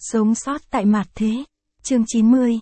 Sống sót tại mạt thế. Chương 90,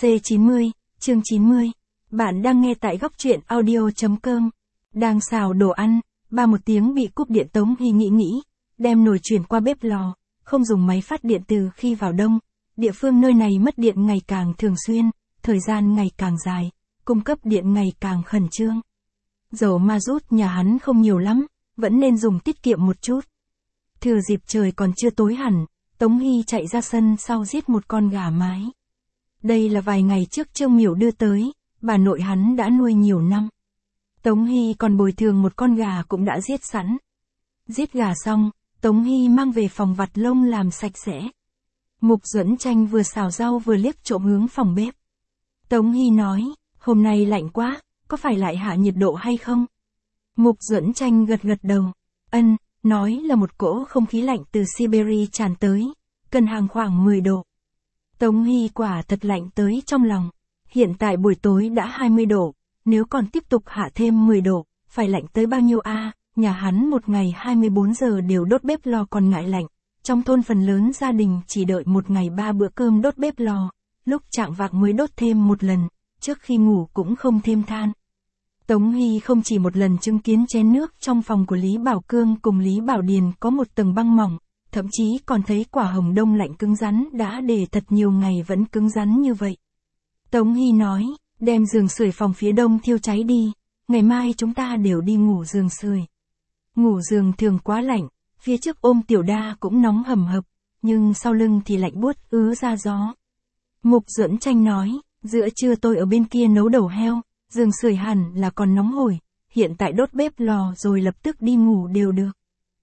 C90, chương 90. Bạn đang nghe tại góc truyện audio.com. Đang xào đồ ăn, một tiếng bị cúp điện. Tống Hy nghĩ, đem nồi chuyển qua bếp lò, không dùng máy phát điện từ khi vào đông. Địa phương nơi này mất điện ngày càng thường xuyên, thời gian ngày càng dài, cung cấp điện ngày càng khẩn trương. Dầu ma rút nhà hắn không nhiều lắm, vẫn nên dùng tiết kiệm một chút. Thừa dịp trời còn chưa tối hẳn, Tống Hy chạy ra sân sau giết một con gà mái. Đây là vài ngày trước Trương Miểu đưa tới, bà nội hắn đã nuôi nhiều năm. Tống Hy còn bồi thường một con gà cũng đã giết sẵn. Giết gà xong, Tống Hy mang về phòng vặt lông làm sạch sẽ. Mục Duẫn Tranh vừa xào rau vừa liếc trộm hướng phòng bếp. Tống Hy nói, hôm nay lạnh quá, có phải lại hạ nhiệt độ hay không? Mục Duẫn Tranh gật đầu. Ân, nói là một cỗ không khí lạnh từ Siberia tràn tới, cần hàng khoảng 10 độ. Tống Hy quả thật lạnh tới trong lòng. Hiện tại buổi tối đã 20 độ, nếu còn tiếp tục hạ thêm 10 độ, phải lạnh tới bao nhiêu a? Nhà hắn một ngày 24 giờ đều đốt bếp lò còn ngại lạnh. Trong thôn phần lớn gia đình chỉ đợi một ngày 3 bữa cơm đốt bếp lò, lúc chạng vạng mới đốt thêm một lần, trước khi ngủ cũng không thêm than. Tống Hy không chỉ một lần chứng kiến chén nước trong phòng của Lý Bảo Cương cùng Lý Bảo Điền có một tầng băng mỏng, thậm chí còn thấy quả hồng đông lạnh cứng rắn đã để thật nhiều ngày vẫn cứng rắn như vậy. Tống Hy nói, đem giường sưởi phòng phía đông thiêu cháy đi, ngày mai chúng ta đều đi ngủ giường sưởi. Ngủ giường thường quá lạnh, phía trước ôm Tiểu Đa cũng nóng hầm hập, nhưng sau lưng thì lạnh buốt ứa ra gió. Mục Duẫn Tranh nói, giữa trưa tôi ở bên kia nấu đầu heo, giường sưởi hẳn là còn nóng hổi, hiện tại đốt bếp lò rồi lập tức đi ngủ đều được.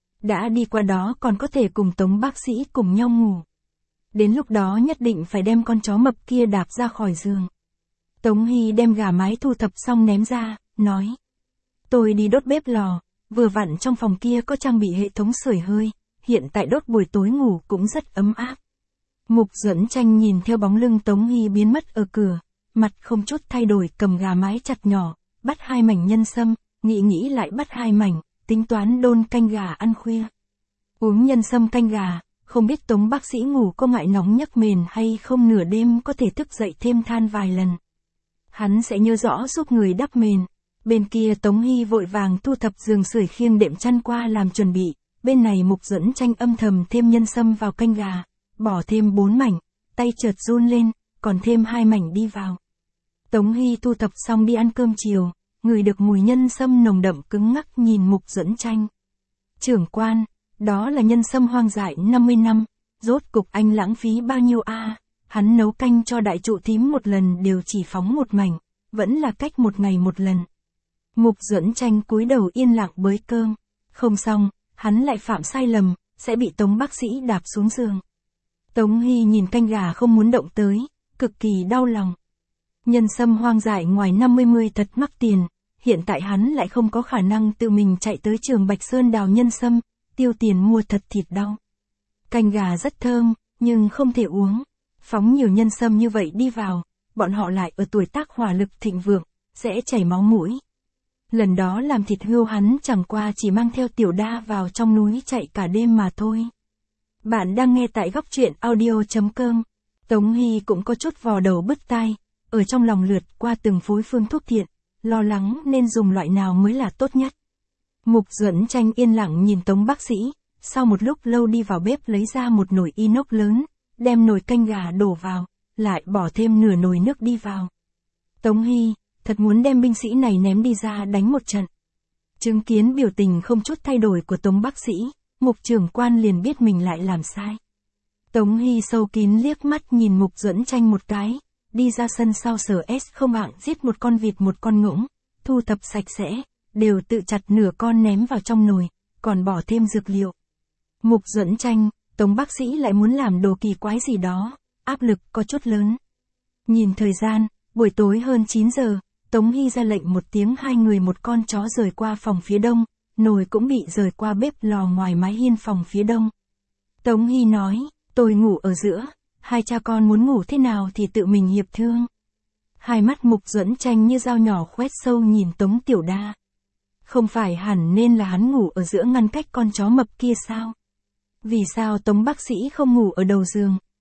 Đã đi qua đó còn có thể cùng Tống bác sĩ cùng nhau ngủ. Đến lúc đó nhất định phải đem con chó mập kia đạp ra khỏi giường. Tống Hy đem gà mái thu thập xong ném ra, nói. Tôi đi đốt bếp lò, vừa vặn trong phòng kia có trang bị hệ thống sưởi hơi, hiện tại đốt buổi tối ngủ cũng rất ấm áp. Mục Duẫn Tranh nhìn theo bóng lưng Tống Hy biến mất ở cửa, mặt không chút thay đổi cầm gà mái chặt nhỏ, bắt 2 mảnh nhân sâm, nghĩ lại bắt 2 mảnh, tính toán đôn canh gà ăn khuya. Uống nhân sâm canh gà, không biết Tống bác sĩ ngủ có ngại nóng nhấc mền hay không, nửa đêm có thể thức dậy thêm than vài lần. Hắn sẽ nhớ rõ giúp người đắp mền. Bên kia Tống Hy vội vàng thu thập giường sưởi khiêng đệm chăn qua làm chuẩn bị, bên này Mục Duẫn Tranh âm thầm thêm nhân sâm vào canh gà, bỏ thêm 4 mảnh, tay chợt run lên, còn thêm 2 mảnh đi vào. Tống Hy thu thập xong đi ăn cơm chiều, ngửi được mùi nhân sâm nồng đậm cứng ngắc nhìn Mục Duẫn Tranh. Trưởng quan, đó là nhân sâm hoang dại 50 năm, rốt cục anh lãng phí bao nhiêu a? Hắn nấu canh cho đại trụ thím một lần đều chỉ phóng 1 mảnh, vẫn là cách 1 ngày 1 lần. Mục Duẫn Tranh cúi đầu yên lặng bới cơm, không xong, hắn lại phạm sai lầm, sẽ bị Tống bác sĩ đạp xuống giường. Tống Hy nhìn canh gà không muốn động tới, cực kỳ đau lòng. Nhân sâm hoang dại ngoài 50 thật mắc tiền, hiện tại hắn lại không có khả năng tự mình chạy tới trường Bạch Sơn đào nhân sâm, tiêu tiền mua thật thịt đau. Canh gà rất thơm, nhưng không thể uống. Phóng nhiều nhân sâm như vậy đi vào, bọn họ lại ở tuổi tác hỏa lực thịnh vượng, sẽ chảy máu mũi. Lần đó làm thịt hươu hắn chẳng qua chỉ mang theo Tiểu Đa vào trong núi chạy cả đêm mà thôi. Bạn đang nghe tại góc truyện audio.com. Tống Hy cũng có chút vò đầu bứt tai, ở trong lòng lượt qua từng phối phương thuốc thiện, lo lắng nên dùng loại nào mới là tốt nhất. Mục Duẫn Tranh yên lặng nhìn Tống bác sĩ, sau một lúc lâu đi vào bếp lấy ra một nồi inox lớn, đem nồi canh gà đổ vào, lại bỏ thêm nửa nồi nước đi vào. Tống Hy, thật muốn đem binh sĩ này ném đi ra đánh một trận. Chứng kiến biểu tình không chút thay đổi của Tống bác sĩ, Mục trưởng quan liền biết mình lại làm sai. Tống Hy sâu kín liếc mắt nhìn Mục Duẫn Tranh một cái, đi ra sân sau sở không hạng giết một con vịt một con ngỗng, thu thập sạch sẽ, đều tự chặt nửa con ném vào trong nồi, còn bỏ thêm dược liệu. Mục Duẫn Tranh, Tống bác sĩ lại muốn làm đồ kỳ quái gì đó, áp lực có chút lớn. Nhìn thời gian, buổi tối hơn 9 giờ, Tống Hy ra lệnh một tiếng 2 người một con chó rời qua phòng phía đông, nồi cũng bị rời qua bếp lò ngoài mái hiên phòng phía đông. Tống Hy nói, tôi ngủ ở giữa, 2 cha con muốn ngủ thế nào thì tự mình hiệp thương. Hai mắt Mục Duẫn Tranh như dao nhỏ khoét sâu nhìn Tống Tiểu Đa. Không phải hẳn nên là hắn ngủ ở giữa ngăn cách con chó mập kia sao? Vì sao Tống bác sĩ không ngủ ở đầu giường,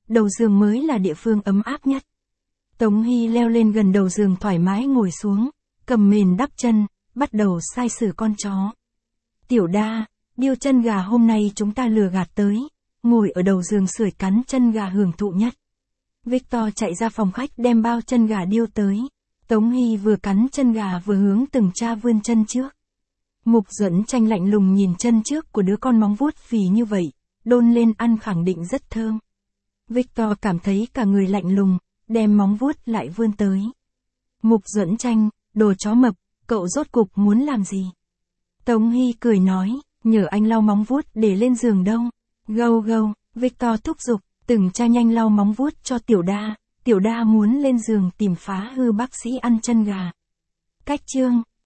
đầu giường mới là địa phương ấm áp nhất. Tống Hy leo lên gần đầu giường thoải mái ngồi xuống, cầm mền đắp chân, bắt đầu sai sử con chó. Tiểu Đa, điêu chân gà hôm nay chúng ta lừa gạt tới, ngồi ở đầu giường sưởi cắn chân gà hưởng thụ nhất. Victor chạy ra phòng khách đem bao chân gà điêu tới. Tống Hy vừa cắn chân gà vừa hướng từng cha vươn chân trước. Mục Duẫn Tranh lạnh lùng nhìn chân trước của đứa con móng vuốt phì như vậy, đôn lên ăn khẳng định rất thơm. Victor cảm thấy cả người lạnh lùng, đem móng vuốt lại vươn tới. Mục Duẫn Tranh, đồ chó mập, cậu rốt cục muốn làm gì? Tống Hy cười nói, nhờ anh lau móng vuốt để lên giường đâu. Gâu gâu, Victor thúc giục, từng cha nhanh lau móng vuốt cho Tiểu Đa. Tiểu Đa muốn lên giường tìm phá hư bác sĩ ăn chân gà. Cách chương